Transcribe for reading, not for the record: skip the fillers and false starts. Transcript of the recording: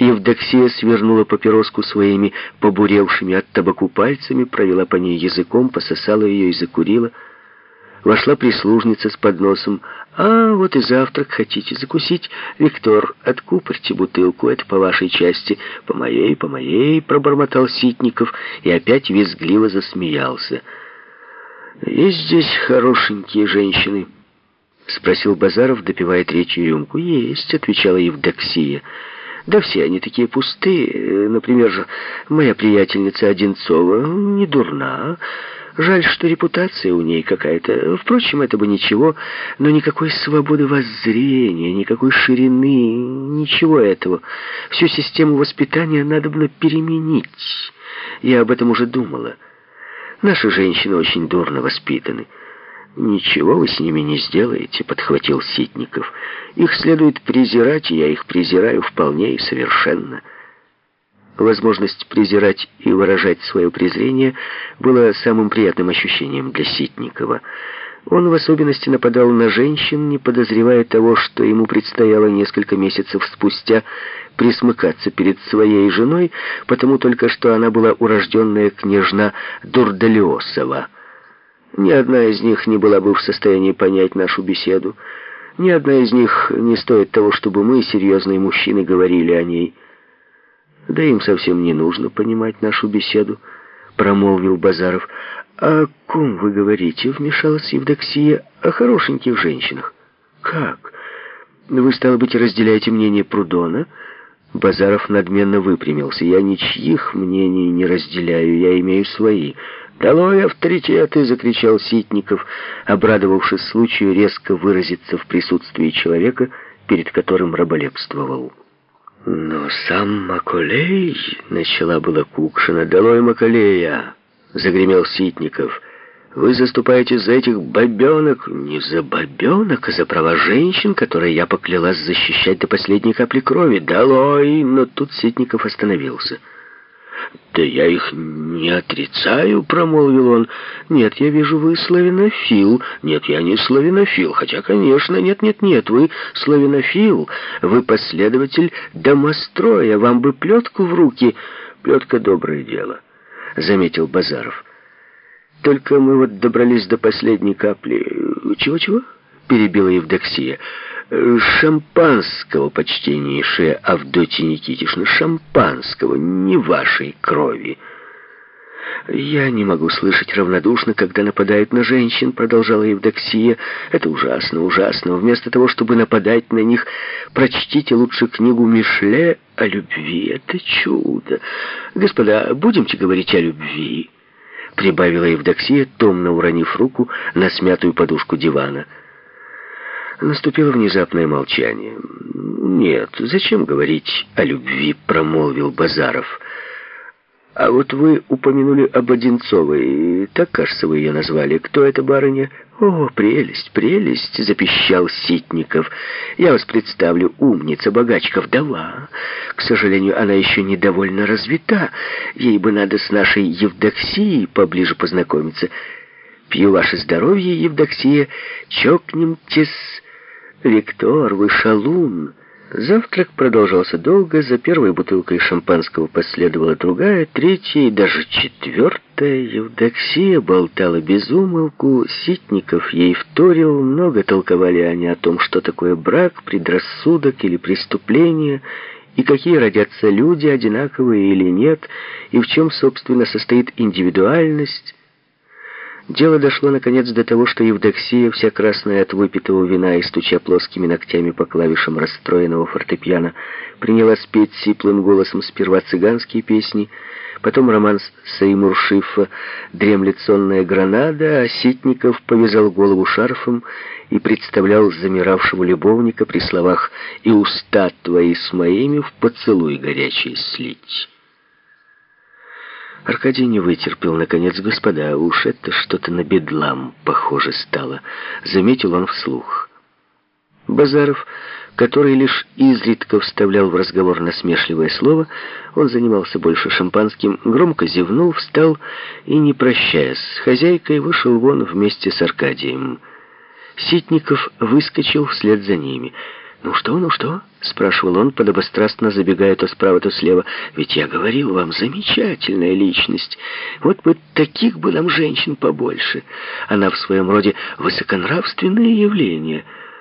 Евдоксия свернула папироску своими побуревшими от табаку пальцами, провела по ней языком, пососала ее и закурила. Вошла прислужница с подносом. «А, вот и завтрак хотите закусить? Виктор, откупорьте бутылку, это по вашей части». По моей», — пробормотал Ситников и опять визгливо засмеялся. «Есть здесь хорошенькие женщины?» — спросил Базаров, допивая третью рюмку. «Есть», — отвечала Евдоксия. «Да все они такие пустые. Например, моя приятельница Одинцова не дурна. Жаль, что репутация у ней какая-то. Впрочем, это бы ничего, но никакой свободы воззрения, никакой ширины, ничего этого. Всю систему воспитания надобно переменить. Я об этом уже думала. Наши женщины очень дурно воспитаны». «Ничего вы с ними не сделаете», — подхватил Ситников. «Их следует презирать, и я их презираю вполне и совершенно». Возможность презирать и выражать свое презрение было самым приятным ощущением для Ситникова. Он в особенности нападал на женщин, не подозревая того, что ему предстояло несколько месяцев спустя присмыкаться перед своей женой, потому только что она была урожденная княжна Дурдалиосова. Ни одна из них не была бы в состоянии понять нашу беседу. Ни одна из них не стоит того, чтобы мы, серьезные мужчины, говорили о ней. «Да им совсем не нужно понимать нашу беседу», — промолвил Базаров. «О ком вы говорите?» — вмешалась Евдоксия. «О хорошеньких женщинах». «Как? Вы, стало быть, разделяете мнение Прудона?» Базаров надменно выпрямился. «Я ничьих мнений не разделяю, я имею свои». «Долой авторитеты!» — закричал Ситников, обрадовавшись случаю резко выразиться в присутствии человека, перед которым раболепствовал. «Но сам Маколей!» — начала была Кукшина. «Долой Маколея!» — загремел Ситников. «Вы заступаетесь за этих бабенок». «Не за бабенок, а за права женщин, которые я поклялась защищать до последней капли крови. Долой!» Но тут Ситников остановился. «Да я их не отрицаю», — промолвил он. «Нет, я вижу, вы славянофил». «Нет, я не славянофил, хотя, конечно, нет, вы славянофил. Вы последователь домостроя, вам бы плетку в руки». «Плетка — доброе дело», — заметил Базаров. «Только мы вот добрались до последней капли». «Чего-чего?» — перебила Евдоксия. «Шампанского, почтеннейшая Авдотья Никитишна, шампанского, не вашей крови». «Я не могу слышать равнодушно, когда нападают на женщин», — продолжала Евдоксия. «Это ужасно, ужасно. Вместо того, чтобы нападать на них, прочтите лучше книгу Мишле о любви. Это чудо. Господа, будемте говорить о любви», — прибавила Евдоксия, томно уронив руку на смятую подушку дивана. Наступило внезапное молчание. «Нет, зачем говорить о любви?» — промолвил Базаров. «А вот вы упомянули об Одинцовой. Так, кажется, вы ее назвали. Кто эта барыня?» «О, прелесть, прелесть!» — запищал Ситников. «Я вас представлю. Умница, богачка, вдова. К сожалению, она еще недовольно развита. Ей бы надо с нашей Евдоксией поближе познакомиться. Пью ваше здоровье, Евдоксия. Чокнемтесь. Виктор, вы шалун». Завтрак продолжался долго. За первой бутылкой шампанского последовала другая, третья и даже четвертая. Евдоксия болтала без умолку, Ситников ей вторил. Много толковали они о том, что такое брак, предрассудок или преступление, и какие родятся люди, одинаковые или нет, и в чем, собственно, состоит индивидуальность. Дело дошло, наконец, до того, что Евдоксия, вся красная от выпитого вина и стуча плоскими ногтями по клавишам расстроенного фортепиано, принялась петь сиплым голосом сперва цыганские песни, потом романс Саимуршифа «Дремлет сонная гранада», а Ситников повязал голову шарфом и представлял замиравшего любовника при словах «И уста твои с моими в поцелуй горячий слить». Аркадий не вытерпел. «Наконец, господа, уж это что-то на бедлам похоже стало», — заметил он вслух. Базаров, который лишь изредка вставлял в разговор насмешливое слово, он занимался больше шампанским, громко зевнул, встал и, не прощаясь с хозяйкой, вышел вон вместе с Аркадием. Ситников выскочил вслед за ними. Ну что?» — спрашивал он, подобострастно забегая то справа, то слева. «Ведь я говорил вам, замечательная личность. Вот бы таких бы нам женщин побольше. Она в своем роде высоконравственное явление».